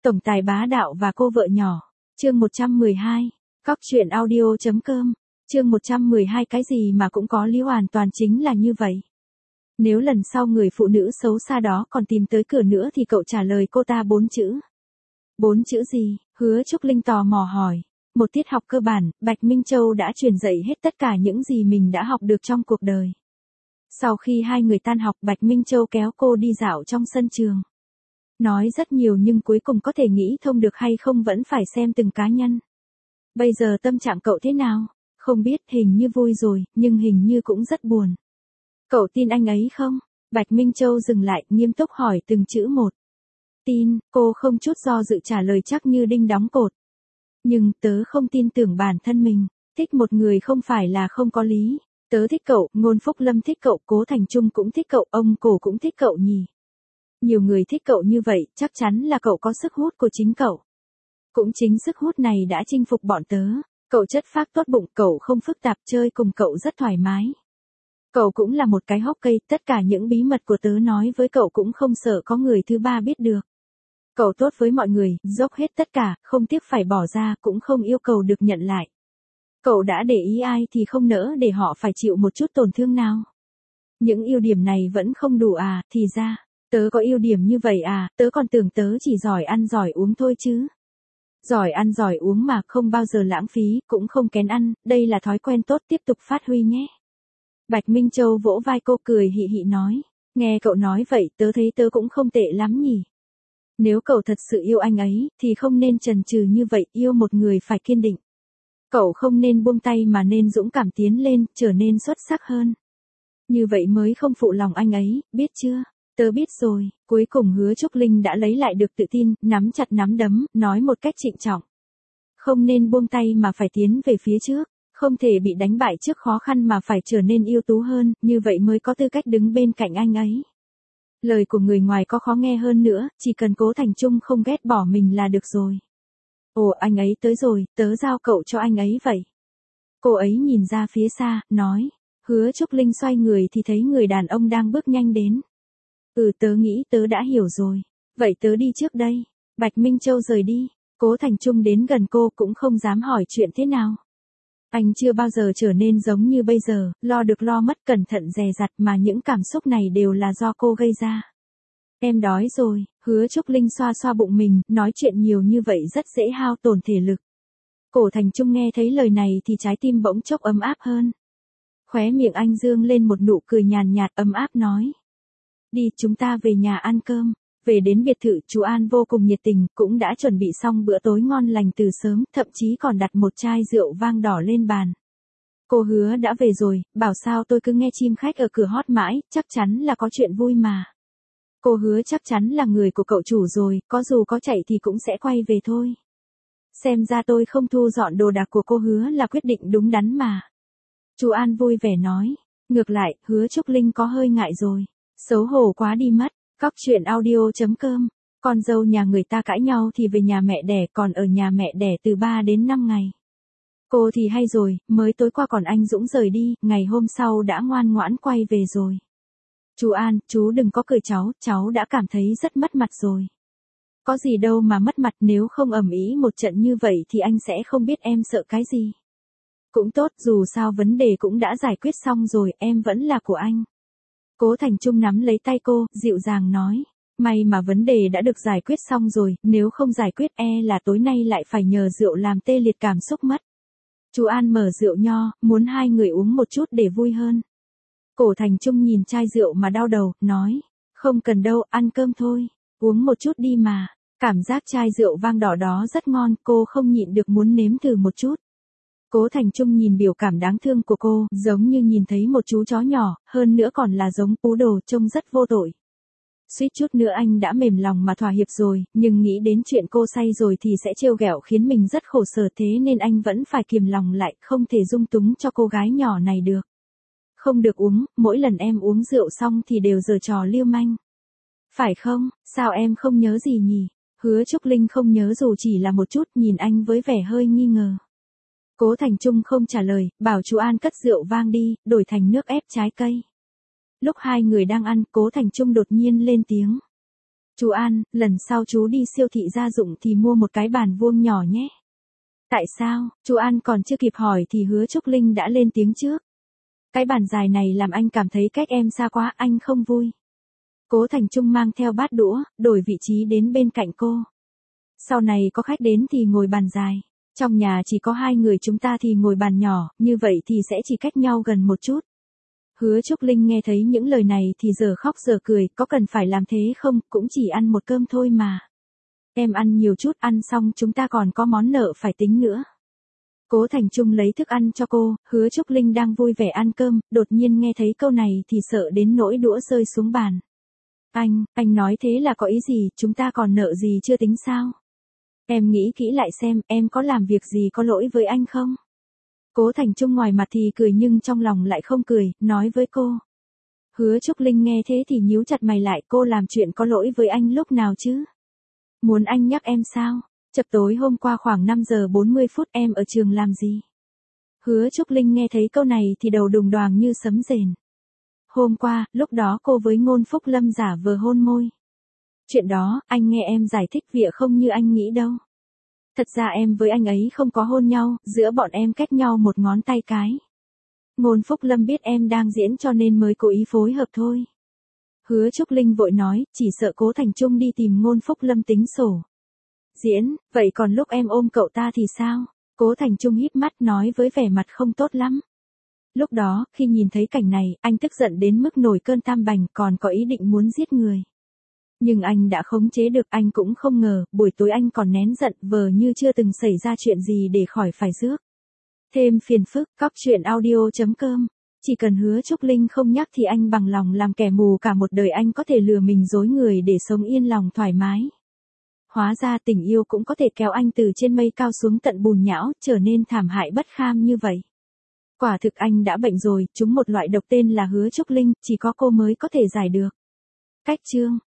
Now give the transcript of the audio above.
Tổng tài bá đạo và cô vợ nhỏ. Chương 112. Cóc truyện audio.com. Chương 112. Cái gì mà cũng có lý, hoàn toàn chính là như vậy. Nếu lần sau người phụ nữ xấu xa đó còn tìm tới cửa nữa thì cậu trả lời cô ta 4 chữ. 4 chữ gì? Hứa Trúc Linh tò mò hỏi. Một tiết học cơ bản, Bạch Minh Châu đã truyền dạy hết tất cả những gì mình đã học được trong cuộc đời. Sau khi hai người tan học, Bạch Minh Châu kéo cô đi dạo trong sân trường. Nói rất nhiều nhưng cuối cùng có thể nghĩ thông được hay không vẫn phải xem từng cá nhân. Bây giờ tâm trạng cậu thế nào? Không biết, hình như vui rồi, nhưng hình như cũng rất buồn. Cậu tin anh ấy không? Bạch Minh Châu dừng lại, nghiêm túc hỏi từng chữ một. Tin, cô không chút do dự trả lời chắc như đinh đóng cột. Nhưng tớ không tin tưởng bản thân mình. Thích một người không phải là không có lý. Tớ thích cậu, Ngôn Phúc Lâm thích cậu, Cố Thành Trung cũng thích cậu, ông Cổ cũng thích cậu nhỉ. Nhiều người thích cậu như vậy, chắc chắn là cậu có sức hút của chính cậu. Cũng chính sức hút này đã chinh phục bọn tớ. Cậu chất phác tốt bụng, cậu không phức tạp, chơi cùng cậu rất thoải mái. Cậu cũng là một cái hốc cây, tất cả những bí mật của tớ nói với cậu cũng không sợ có người thứ ba biết được. Cậu tốt với mọi người, dốc hết tất cả, không tiếc phải bỏ ra, cũng không yêu cầu được nhận lại. Cậu đã để ý ai thì không nỡ để họ phải chịu một chút tổn thương nào. Những ưu điểm này vẫn không đủ à, thì ra, tớ có ưu điểm như vậy à, tớ còn tưởng tớ chỉ giỏi ăn giỏi uống thôi chứ. Giỏi ăn giỏi uống mà không bao giờ lãng phí, cũng không kén ăn, đây là thói quen tốt, tiếp tục phát huy nhé. Bạch Minh Châu vỗ vai cô cười hị hị nói, nghe cậu nói vậy tớ thấy tớ cũng không tệ lắm nhỉ. Nếu cậu thật sự yêu anh ấy, thì không nên chần chừ như vậy, yêu một người phải kiên định. Cậu không nên buông tay mà nên dũng cảm tiến lên, trở nên xuất sắc hơn. Như vậy mới không phụ lòng anh ấy, biết chưa? Tớ biết rồi. Cuối cùng Hứa Trúc Linh đã lấy lại được tự tin, nắm chặt nắm đấm, nói một cách trịnh trọng. Không nên buông tay mà phải tiến về phía trước, không thể bị đánh bại trước khó khăn mà phải trở nên ưu tú hơn, như vậy mới có tư cách đứng bên cạnh anh ấy. Lời của người ngoài có khó nghe hơn nữa, chỉ cần Cố Thành Trung không ghét bỏ mình là được rồi. Ồ, anh ấy tới rồi, tớ giao cậu cho anh ấy vậy. Cô ấy nhìn ra phía xa, nói. Hứa Trúc Linh xoay người thì thấy người đàn ông đang bước nhanh đến. Tớ nghĩ tớ đã hiểu rồi. Vậy tớ đi trước đây. Bạch Minh Châu rời đi. Cố Thành Trung đến gần cô cũng không dám hỏi chuyện thế nào. Anh chưa bao giờ trở nên giống như bây giờ, lo được lo mất, cẩn thận dè dặt, mà những cảm xúc này đều là do cô gây ra. Em đói rồi. Hứa Trúc Linh xoa xoa bụng mình, nói chuyện nhiều như vậy rất dễ hao tổn thể lực. Cố Thành Trung nghe thấy lời này thì trái tim bỗng chốc ấm áp hơn. Khóe miệng anh dương lên một nụ cười nhàn nhạt ấm áp nói. Đi, chúng ta về nhà ăn cơm. Về đến biệt thự, chú An vô cùng nhiệt tình, cũng đã chuẩn bị xong bữa tối ngon lành từ sớm, thậm chí còn đặt một chai rượu vang đỏ lên bàn. Cô Hứa đã về rồi, bảo sao tôi cứ nghe chim khách ở cửa hót mãi, chắc chắn là có chuyện vui mà. Cô Hứa chắc chắn là người của cậu chủ rồi, có dù có chạy thì cũng sẽ quay về thôi. Xem ra tôi không thu dọn đồ đạc của cô Hứa là quyết định đúng đắn mà. Chú An vui vẻ nói. Ngược lại, Hứa Trúc Linh có hơi ngại rồi. Xấu hổ quá đi mất. Cóc truyện audio.com. Con dâu nhà người ta cãi nhau thì về nhà mẹ đẻ, còn ở nhà mẹ đẻ từ 3 đến 5 ngày. Cô thì hay rồi, mới tối qua còn anh Dũng rời đi, ngày hôm sau đã ngoan ngoãn quay về rồi. Chú An, chú đừng có cười cháu đã cảm thấy rất mất mặt rồi. Có gì đâu mà mất mặt, nếu không ầm ĩ một trận như vậy thì anh sẽ không biết em sợ cái gì. Cũng tốt, dù sao vấn đề cũng đã giải quyết xong rồi, em vẫn là của anh. Cố Thành Trung nắm lấy tay cô, dịu dàng nói. May mà vấn đề đã được giải quyết xong rồi, nếu không giải quyết là tối nay lại phải nhờ rượu làm tê liệt cảm xúc mất. Chú An mở rượu nho, muốn hai người uống một chút để vui hơn. Cố Thành Trung nhìn chai rượu mà đau đầu, nói. Không cần đâu, ăn cơm thôi. Uống một chút đi mà. Cảm giác chai rượu vang đỏ đó rất ngon, cô không nhịn được muốn nếm thử một chút. Cố Thành Trung nhìn biểu cảm đáng thương của cô, giống như nhìn thấy một chú chó nhỏ, hơn nữa còn là giống pú đồ, trông rất vô tội. Suýt chút nữa anh đã mềm lòng mà thỏa hiệp rồi, nhưng nghĩ đến chuyện cô say rồi thì sẽ trêu ghẹo khiến mình rất khổ sở, thế nên anh vẫn phải kiềm lòng lại, không thể dung túng cho cô gái nhỏ này được. Không được uống, mỗi lần em uống rượu xong thì đều giở trò lưu manh. Phải không, sao em không nhớ gì nhỉ? Hứa Trúc Linh không nhớ dù chỉ là một chút, nhìn anh với vẻ hơi nghi ngờ. Cố Thành Trung không trả lời, bảo chú An cất rượu vang đi, đổi thành nước ép trái cây. Lúc hai người đang ăn, Cố Thành Trung đột nhiên lên tiếng. Chú An, lần sau chú đi siêu thị gia dụng thì mua một cái bàn vuông nhỏ nhé. Tại sao? Chú An còn chưa kịp hỏi thì Hứa Trúc Linh đã lên tiếng trước. Cái bàn dài này làm anh cảm thấy cách em xa quá, anh không vui. Cố Thành Trung mang theo bát đũa, đổi vị trí đến bên cạnh cô. Sau này có khách đến thì ngồi bàn dài. Trong nhà chỉ có 2 người chúng ta thì ngồi bàn nhỏ, như vậy thì sẽ chỉ cách nhau gần một chút. Hứa Trúc Linh nghe thấy những lời này thì giờ khóc giờ cười, có cần phải làm thế không, cũng chỉ ăn một cơm thôi mà. Em ăn nhiều chút, ăn xong chúng ta còn có món nợ phải tính nữa. Cố Thành Trung lấy thức ăn cho cô, Hứa Trúc Linh đang vui vẻ ăn cơm, đột nhiên nghe thấy câu này thì sợ đến nỗi đũa rơi xuống bàn. Anh nói thế là có ý gì, chúng ta còn nợ gì chưa tính sao? Em nghĩ kỹ lại xem, em có làm việc gì có lỗi với anh không? Cố Thành Trung ngoài mặt thì cười nhưng trong lòng lại không cười, nói với cô. Hứa Trúc Linh nghe thế thì nhíu chặt mày lại, cô làm chuyện có lỗi với anh lúc nào chứ? Muốn anh nhắc em sao? Chập tối hôm qua khoảng 5 giờ 40 phút em ở trường làm gì? Hứa Trúc Linh nghe thấy câu này thì đầu đùng đoàng như sấm rền. Hôm qua, lúc đó cô với Ngôn Phúc Lâm giả vờ hôn môi. Chuyện đó, anh nghe em giải thích vịa không như anh nghĩ đâu. Thật ra em với anh ấy không có hôn nhau, giữa bọn em cách nhau một ngón tay cái. Ngôn Phúc Lâm biết em đang diễn cho nên mới cố ý phối hợp thôi. Hứa Trúc Linh vội nói, chỉ sợ Cố Thành Trung đi tìm Ngôn Phúc Lâm tính sổ. Diễn, vậy còn lúc em ôm cậu ta thì sao? Cố Thành Trung híp mắt nói với vẻ mặt không tốt lắm. Lúc đó, khi nhìn thấy cảnh này, anh tức giận đến mức nổi cơn tam bành, còn có ý định muốn giết người. Nhưng anh đã khống chế được, anh cũng không ngờ, buổi tối anh còn nén giận vờ như chưa từng xảy ra chuyện gì để khỏi phải rước. Thêm phiền phức, cóc audio.com. Chỉ cần Hứa Trúc Linh không nhắc thì anh bằng lòng làm kẻ mù cả một đời, anh có thể lừa mình dối người để sống yên lòng thoải mái. Hóa ra tình yêu cũng có thể kéo anh từ trên mây cao xuống tận bùn nhão, trở nên thảm hại bất kham như vậy. Quả thực anh đã bệnh rồi, trúng một loại độc tên là Hứa Trúc Linh, chỉ có cô mới có thể giải được. Cách chương